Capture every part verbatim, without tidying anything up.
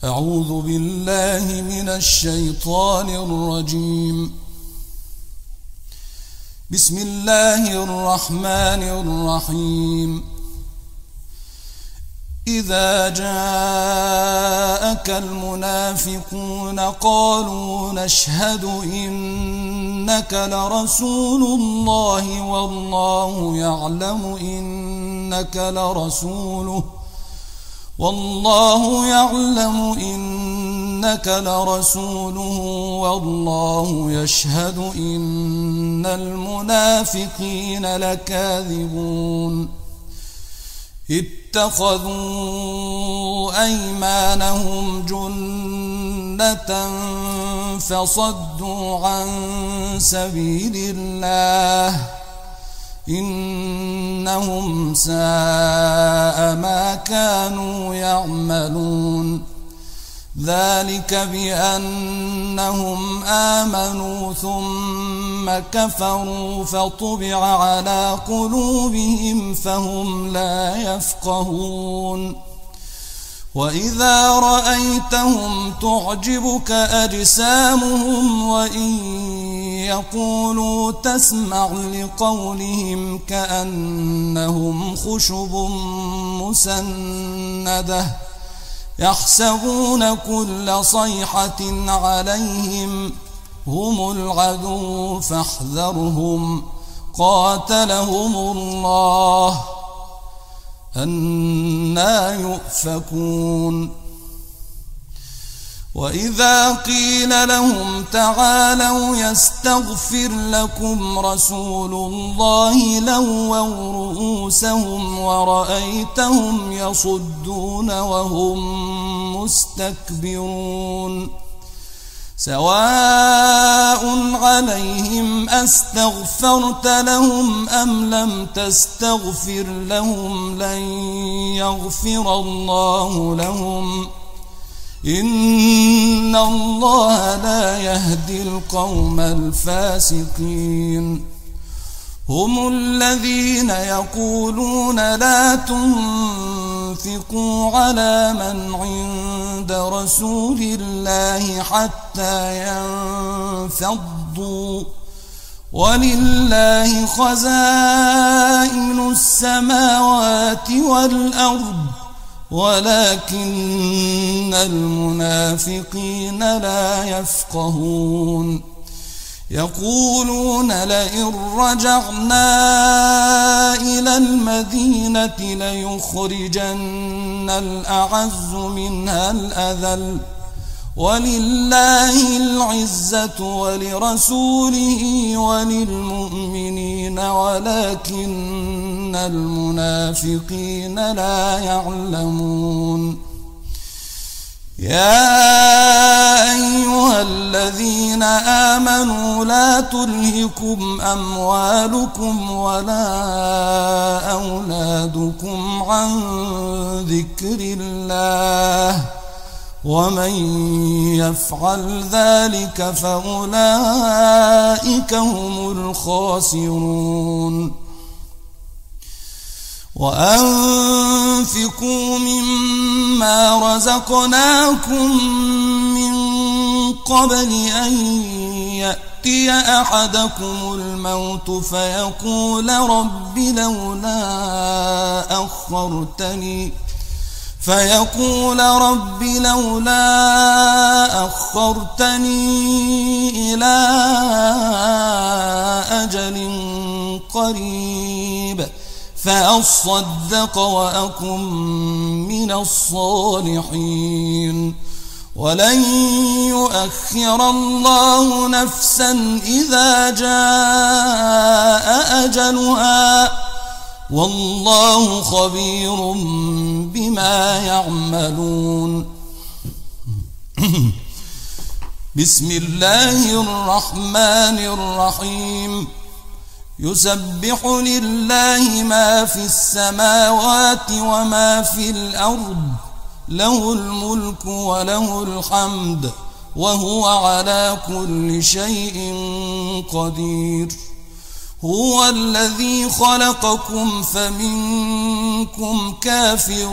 أعوذ بالله من الشيطان الرجيم. بسم الله الرحمن الرحيم. إذا جاءك المنافقون قالوا نشهد إنك لرسول الله والله يعلم إنك لرسوله والله يعلم إنك لرسوله والله يشهد إن المنافقين لكاذبون. اتخذوا أيمانهم جنة فصدوا عن سبيل الله إنهم ساء ما كانوا يعملون. ذلك بأنهم آمنوا ثم كفروا فطبع على قلوبهم فهم لا يفقهون. وإذا رأيتهم تعجبك أجسامهم وإن يقولوا تسمع لقولهم كأنهم خشب مسندة يحسبون كل صيحة عليهم هم العدو فاحذرهم قاتلهم الله أنى يؤفكون. وإذا قيل لهم تعالوا يستغفر لكم رسول الله لووا رؤوسهم ورأيتهم يصدون وهم مستكبرون. سواء عليهم أستغفرت لهم أم لم تستغفر لهم لن يغفر الله لهم إن الله لا يهدي القوم الفاسقين. هم الذين يقولون لا تنفقوا على من عند رسول الله حتى ينفضوا ولله خزائن السماوات والأرض ولكن المنافقين لا يفقهون. يقولون لئن رجعنا إلى المدينة ليخرجن الأعز منها الأذل ولله العزة ولرسوله وللمؤمنين ولكن المنافقين لا يعلمون. يا أيها الذين آمنوا لا تلهكم أموالكم ولا أولادكم عن ذكر الله ومن يفعل ذلك فأولئك هم الخاسرون. وأنفقوا مما رزقناكم من قبل أن يأتي أحدكم الموت فيقول رب لولا أخرتني فيقول رب لولا أخرتني إلى أجل قريب فأصدق وأكن من الصالحين ولن يؤخر الله نفسا إذا جاء أجلها والله خبير بما يعملون. بسم الله الرحمن الرحيم. يسبح لله ما في السماوات وما في الأرض له الملك وله الحمد وهو على كل شيء قدير. هو الذي خلقكم فمنكم كافر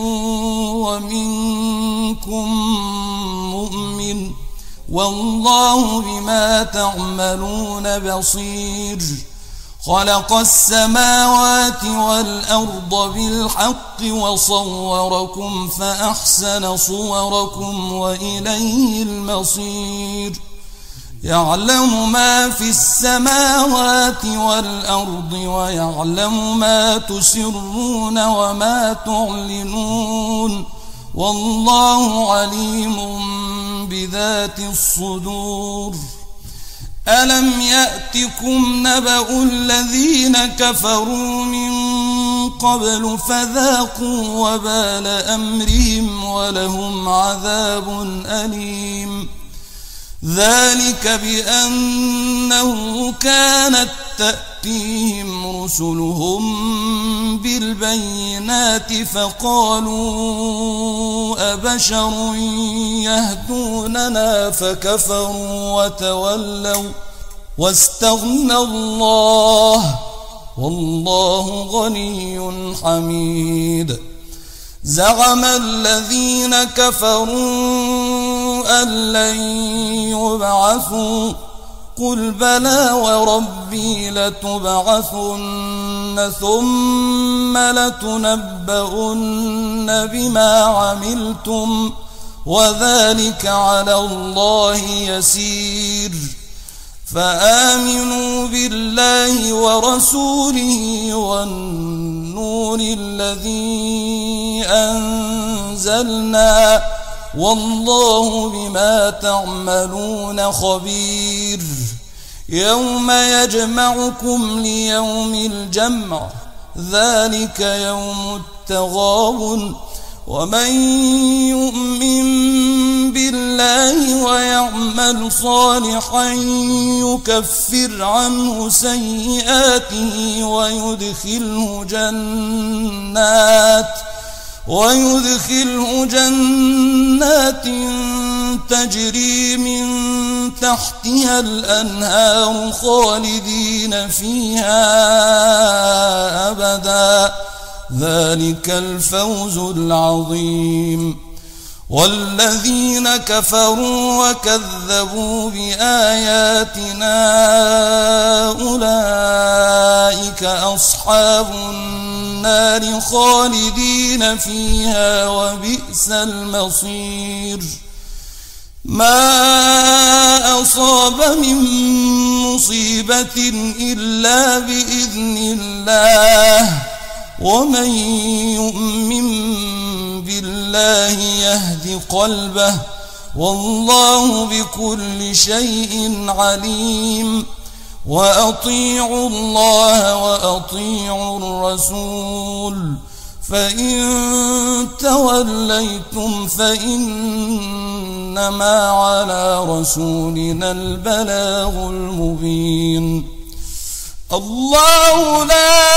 ومنكم مؤمن والله بما تعملون بصير خلق السماوات والأرض بالحق وصوركم فأحسن صوركم وإليه المصير يعلم ما في السماوات والأرض ويعلم ما تسرون وما تعلنون والله عليم بذات الصدور ألم يأتكم نبأ الذين كفروا من قبل فذاقوا وبال أمرهم ولهم عذاب أليم ذلك بأنه كانت تأتيهم رسلهم بالبينات فقالوا أبشر يهدوننا فكفروا وتولوا واستغنى الله والله غني حميد زعم الذين كفروا أن لن يبعثوا قل بلى وربي لتبعثن ثم لتنبؤن بما عملتم وذلك على الله يسير فآمنوا بالله ورسوله والنور الذي أنزلنا والله بما تعملون خبير يوم يجمعكم ليوم الجمع ذلك يوم التغابن ومن يؤمن بالله ويعمل صالحا يكفر عنه سيئاته ويدخله جنات ويدخله جنات تجري من تحتها الأنهار خالدين فيها أبدا ذلك الفوز العظيم والذين كفروا وكذبوا بآياتنا أولئك أصحاب النار خالدين فيها وبئس المصير ما أصاب من مصيبة إلا بإذن الله ومن يؤمن بالله يهد قلبه والله بكل شيء عليم وأطيعوا الله وأطيعوا الرسول فإن توليتم فإنما على رسولنا البلاغ المبين الله لا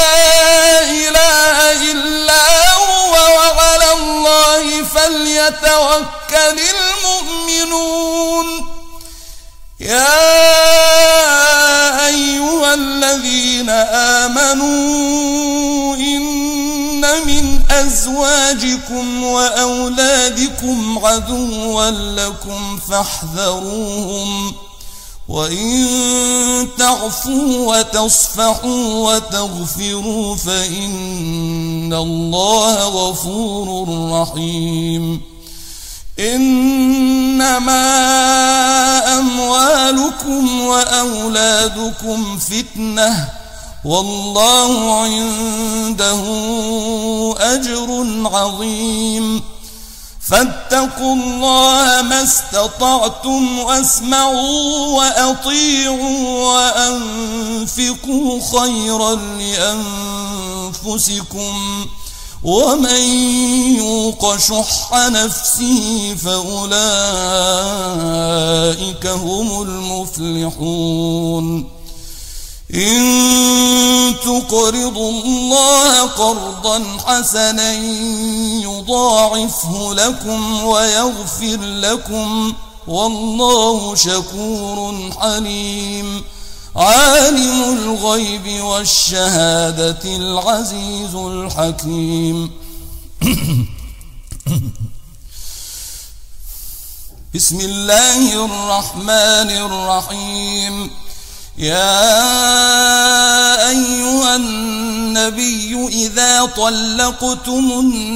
إله إلا هو وعلى الله فليتوكل المؤمنون يا أيها الذين آمنوا إن من أزواجكم وأولادكم عدوا لكم فاحذروهم وإن تعفوا وتصفحوا وتغفروا فإن الله غفور رحيم إنما أموالكم وأولادكم فتنة والله عنده أجر عظيم فاتقوا الله ما استطعتم واسمعوا وأطيعوا وأنفقوا خيرا لأنفسكم ومن يوق شح نفسه فأولئك هم المفلحون إن تقرضوا الله قرضا حسنا يضاعفه لكم ويغفر لكم والله شكور حليم عالم الغيب والشهادة العزيز الحكيم. بسم الله الرحمن الرحيم. يا أيها النبي إذا طلقتم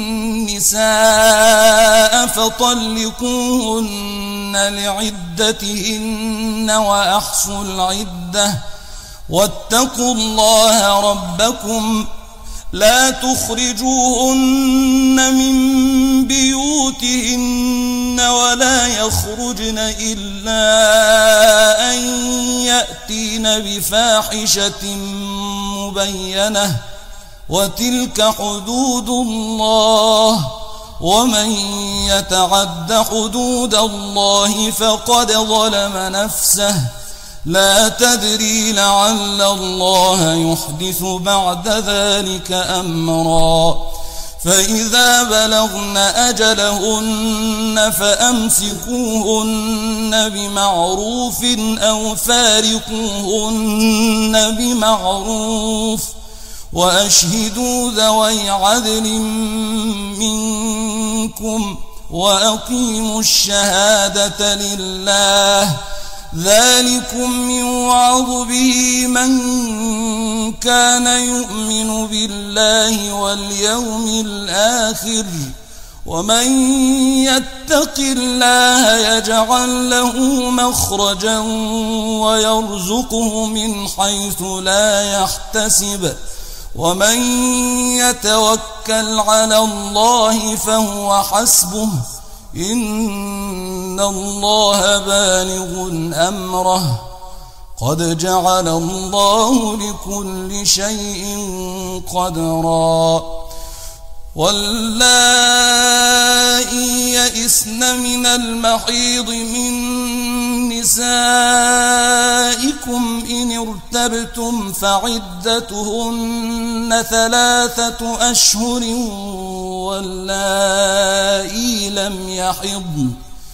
النساء فطلقوهن لعدتهن وأحصوا العدة واتقوا الله ربكم لا تخرجوهن من بيوتهن ولا يخرجن إلا أن يأتين بفاحشة مبينة وتلك حدود الله ومن يتعد حدود الله فقد ظلم نفسه لا تدري لعل الله يحدث بعد ذلك أمرا. فإذا بلغن أجلهن فأمسكوهن بمعروف أو فارقوهن بمعروف وأشهدوا ذوي عدل منكم وأقيموا الشهادة لله ذلكم يوعظ به من كان يؤمن بالله واليوم الآخر ومن يتق الله يجعل له مخرجا ويرزقه من حيث لا يحتسب ومن يتوكل على الله فهو حسبه إن الله بالغ أمره قد جعل الله لكل شيء قدرا. واللائي يئسن من المحيض من نسائكم إن ارتبتم فعدتهن ثلاثة أشهر واللائي لم يحضن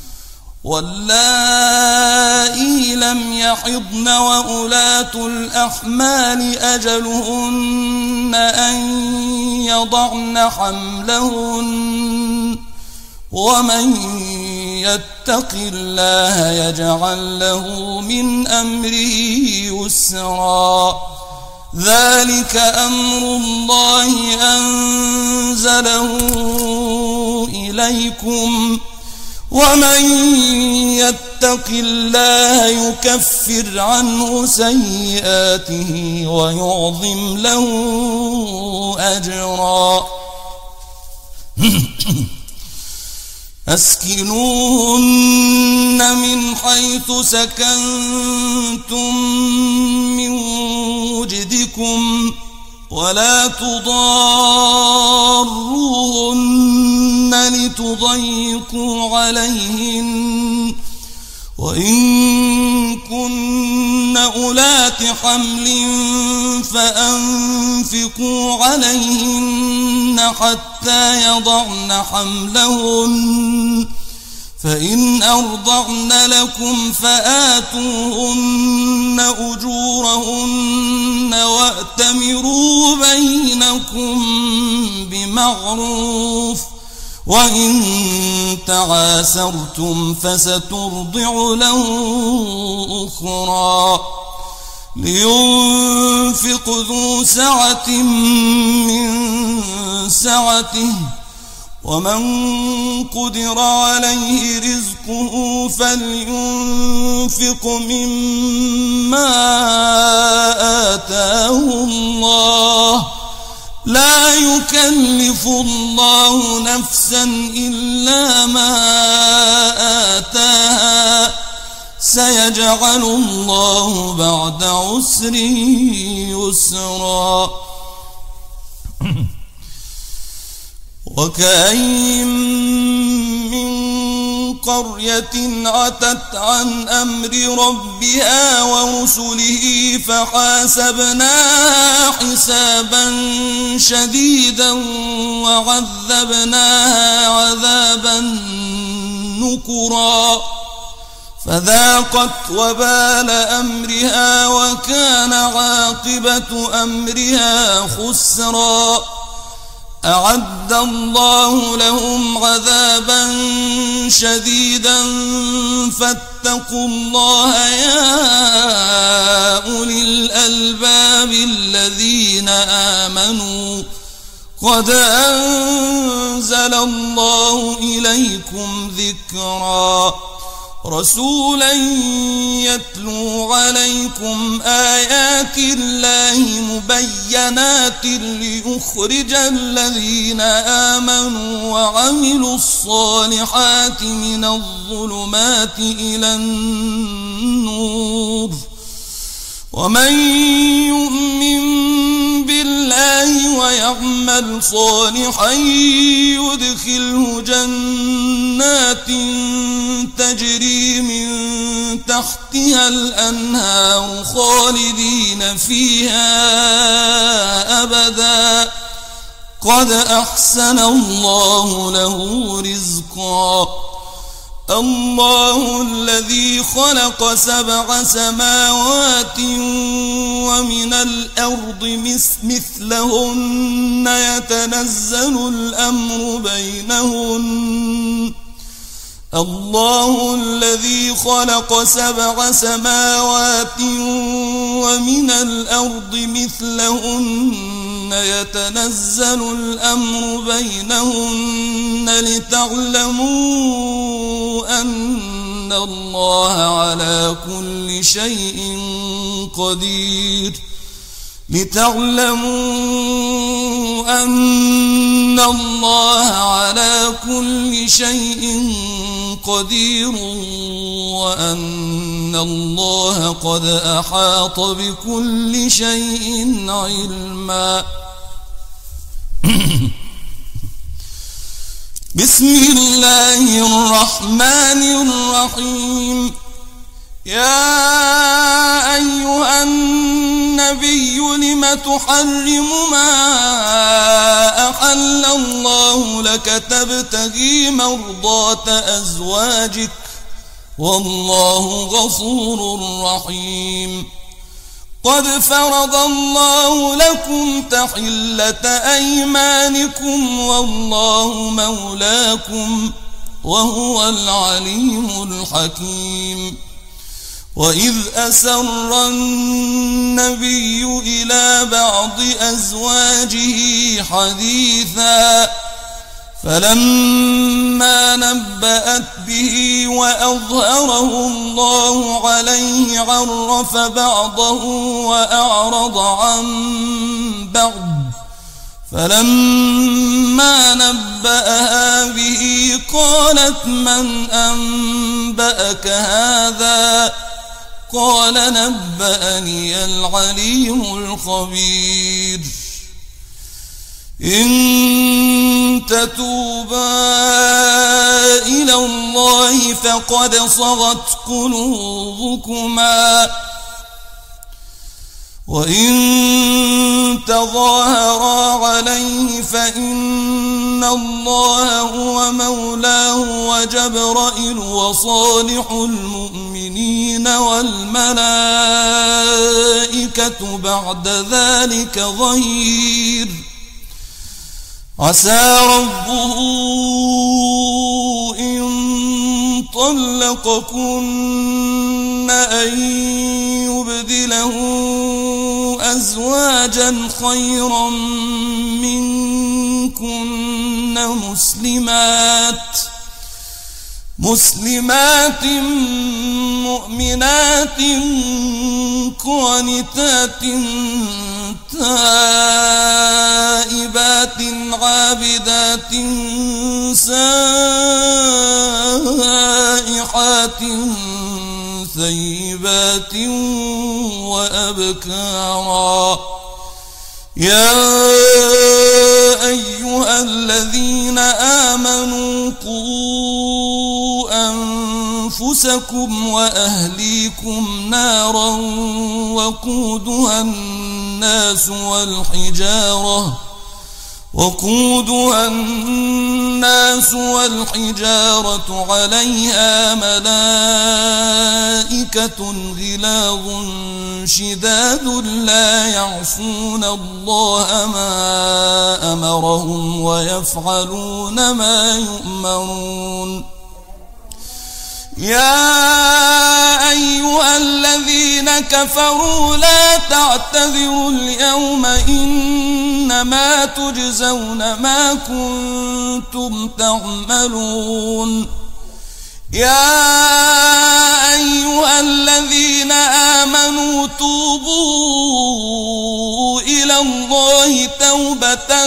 واللائي لم يحضن وأولاة الأحمال أجلهن أن يضعن حملهن ومن يتق الله يجعل له من أمره يسرا. ذلك أمر الله أنزله إليكم ومن يتق الله يكفر عنه سيئاته ويعظم له أجرا. أسكنوهن من حيث سكنتم من وجدكم ولا تضاروهن لتضيقوا عليهن وإن كن أولات حمل فأنفقوا عليهن حتى يضعن حملهن فإن أرضعن لكم فآتوهن أجورهن وأتمروا بينكم بمعروف وإن تعاسرتم فسترضع له أخرى. لينفق ذو سعة من سعته ومن قدر عليه رزقه فلينفق مما آتاه الله لا يكلف الله نفسا إلا ما آتاها سيجعل الله بعد عسر يسرا. وكأين من قرية عتت عن أمر ربها ورسله فحاسبناها حسابا شديدا وعذبناها عذابا نكرا فذاقت وبال أمرها وكان عاقبة أمرها خسرا. أعد الله لهم عذابا شديدا فاتقوا الله يا أولي الألباب الذين آمنوا قد أنزل الله إليكم ذكرا رسولا يتلو عليكم آيات الله مبينات ليخرج الذين آمنوا وعملوا الصالحات من الظلمات إلى النور. ومن يؤمن بالله ويعمل صالحا يدخله جنات تجري من تحتها الأنهار خالدين فيها أبدا قد أحسن الله له رزقا. الله الذي خلق سبع سماوات ومن الأرض مثلهن يتنزل الأمر بينهن. الله الذي خلق سبع سماوات ومن الأرض مثلهن يتنزل الأمر بينهن لتعلموا أن الله على كل شيء قدير لتعلموا أن الله على كل شيء قدير وأن الله قد أحاط بكل شيء علما. بسم الله الرحمن الرحيم. يا أيها النبي لم تحرم ما أحل الله لك تبتغي مرضات أزواجك والله غفور رحيم. قد فرض الله لكم تحلة أيمانكم والله مولاكم وهو العليم الحكيم. وإذ أسر النبي إلى بعض أزواجه حديثا فلما نبأت به وأظهره الله عليه عرف بعضه وأعرض عن بعض فلما نبأها به قالت من أنبأك هذا قال نبأني العليم الخبير. إن تتوبا إلى الله فقد صغت قلوبكما وإن تظاهرا عليه فإن الله هو مولاه وجبرائيل وصالح المؤمنين والملائكة بعد ذلك ظهير. عسى ربه إن طلقكن أن يبدله أزواجا خيرا منكن مسلمات مسلمات مؤمنات قانتات تائبات عابدات سائحات ثيبات وأبكارا. يا أيها الذين آمنوا قوا أنفسكم وأهليكم نارا وقودها الناس والحجارة وقودها الناس والحجارة عليها ملائكة غلاظ شداد لا يعصون الله ما أمرهم ويفعلون ما يؤمرون. يا أيها الذين كفروا لا تعتذروا اليوم إنما تجزون ما كنتم تعملون. يا أيها الذين آمنوا توبوا إلى الله توبة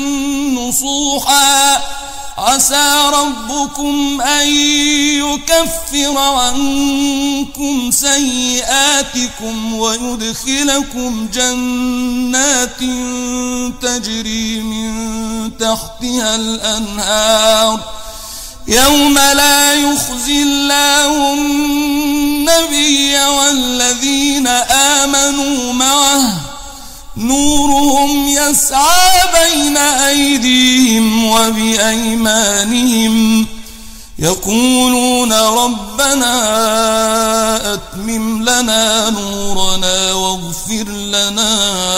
نصوحا عسى ربكم أن يكفر عنكم سيئاتكم ويدخلكم جنات تجري من تحتها الأنهار يوم لا يخزي الله النبي والذين آمنوا معه نورهم يسعى بين أيديهم وبأيمانهم يقولون ربنا أتمم لنا نورنا واغفر لنا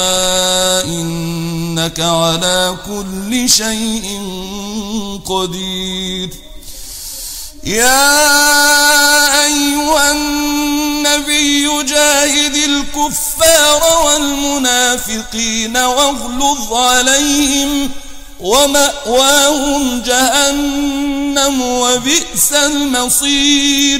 إنك على كل شيء قدير. يا أيها النبي جاهد الكفار والمنافقين واغلظ عليهم ومأواهم جهنم وبئس المصير.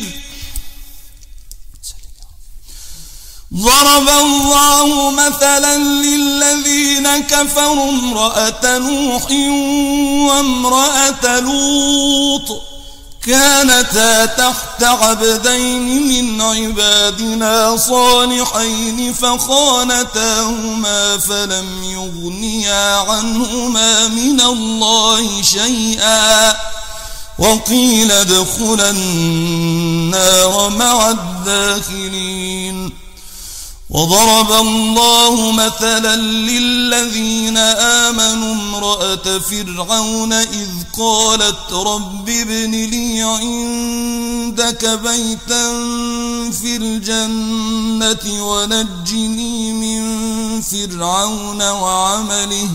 ضرب الله مثلا للذين كفروا امرأة نوح وامرأة لوط كانتا تحت عبدين من عبادنا صالحين فخانتاهما فلم يغنيا عنهما من الله شيئا وقيل ادخلا النار مع الداخلين. وضرب الله مثلا للذين آمنوا امرأة فرعون إذ قالت رب ابن لي عندك بيتا في الجنة ونجني من فرعون وعمله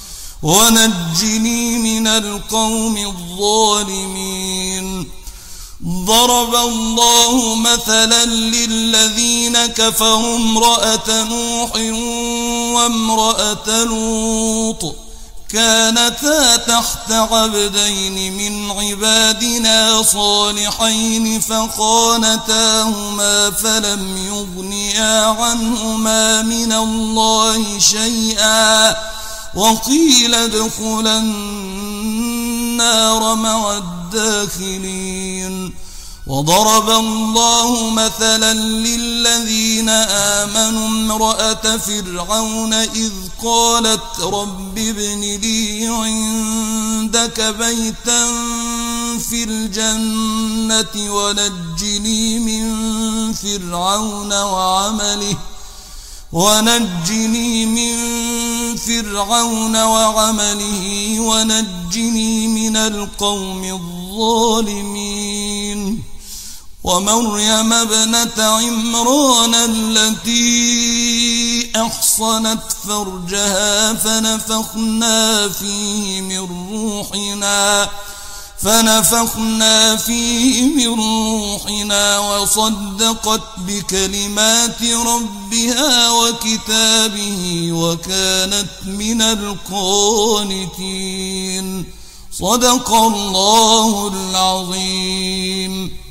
ونجني من القوم الظالمين. ضرب الله مثلا للذين كفروا امرأة نوح وامرأة لوط كانتا تحت عبدين من عبادنا صالحين فخانتاهما فلم يغنيا عنهما من الله شيئا وقيل ادخلا النار مع الداخلين. وضرب الله مثلا للذين آمنوا امرأة فرعون إذ قالت رب ابن لي عندك بيتا في الجنة ونجني من فرعون وعمله ونجني من فرعون وعمله ونجني من القوم الظالمين. ومريم ابنة عمران التي أحصنت فرجها فنفخنا فيه من روحنا فنفخنا فيه من روحنا وصدقت بكلمات ربها وكتابه وكانت من القانتين. صدق الله العظيم.